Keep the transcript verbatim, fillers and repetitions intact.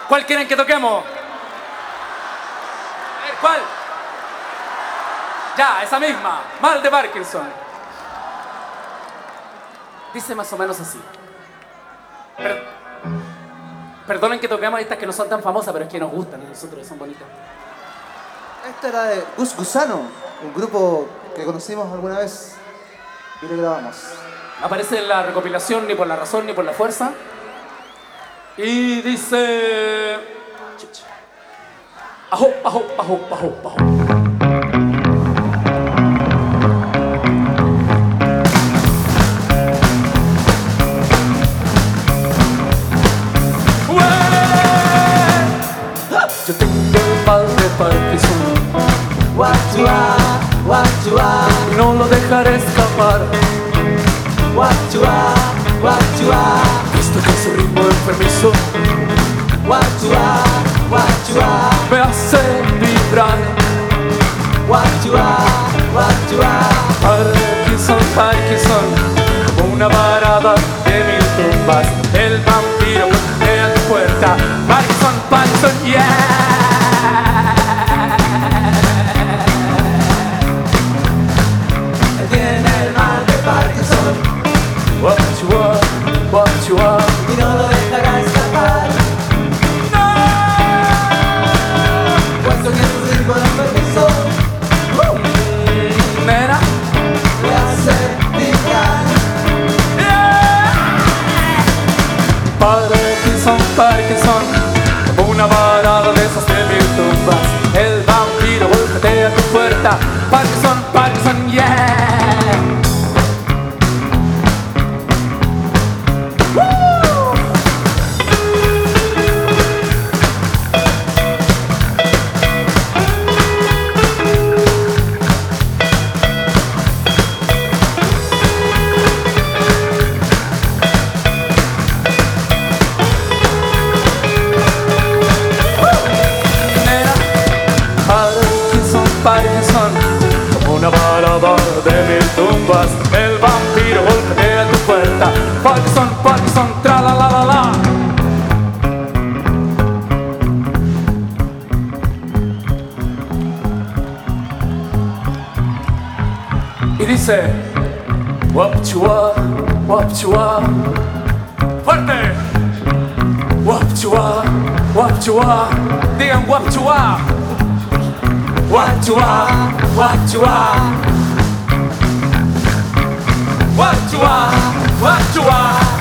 ¿Cuál quieren que toquemos? A ver, ¿cuál? Ya, esa misma. Mal de Parkinson. Dice más o menos así. Per- Perdonen que toquemos estas que no son tan famosas, pero es que nos gustan a nosotros, son bonitas. Esta era de Gus Gusano, un grupo que conocimos alguna vez y lo grabamos. Aparece en la recopilación Ni por la razón ni por la fuerza. Y dice... Ajo, ajo, ajo, ajo, ajo. Yo tengo el mal de Parkinson. What you are, what you are, Y no lo dejaré escapar. what you are, what you are, Esto que es un ritmo enfermizo what you are, what you are, me hace vibrar. what you are, what you are. Parkinson, Parkinson, como una varada de mil tumbas. El vampiro golpea tu puerta. Parkinson, Parkinson, yeah. Tiene el mal de Parkinson What you are, what you are. y no lo dejará escapar. Puesto que tu ritmo enfermizo Nena, le hace vibrar. Parkinson, Parkinson, como una varada de esas de mil tumbas. El vampiro golpea tu puerta. Parkinson, Parkinson, yeah. Parkinson, como una balada de mil tumbas. El vampiro golpea tu puerta. Parkinson, Parkinson, tra la la la la. Y dice, what you are, what you are. Fuerte. What you are, what you are. Digan what you are. What you are, what you are. What you are, what you are.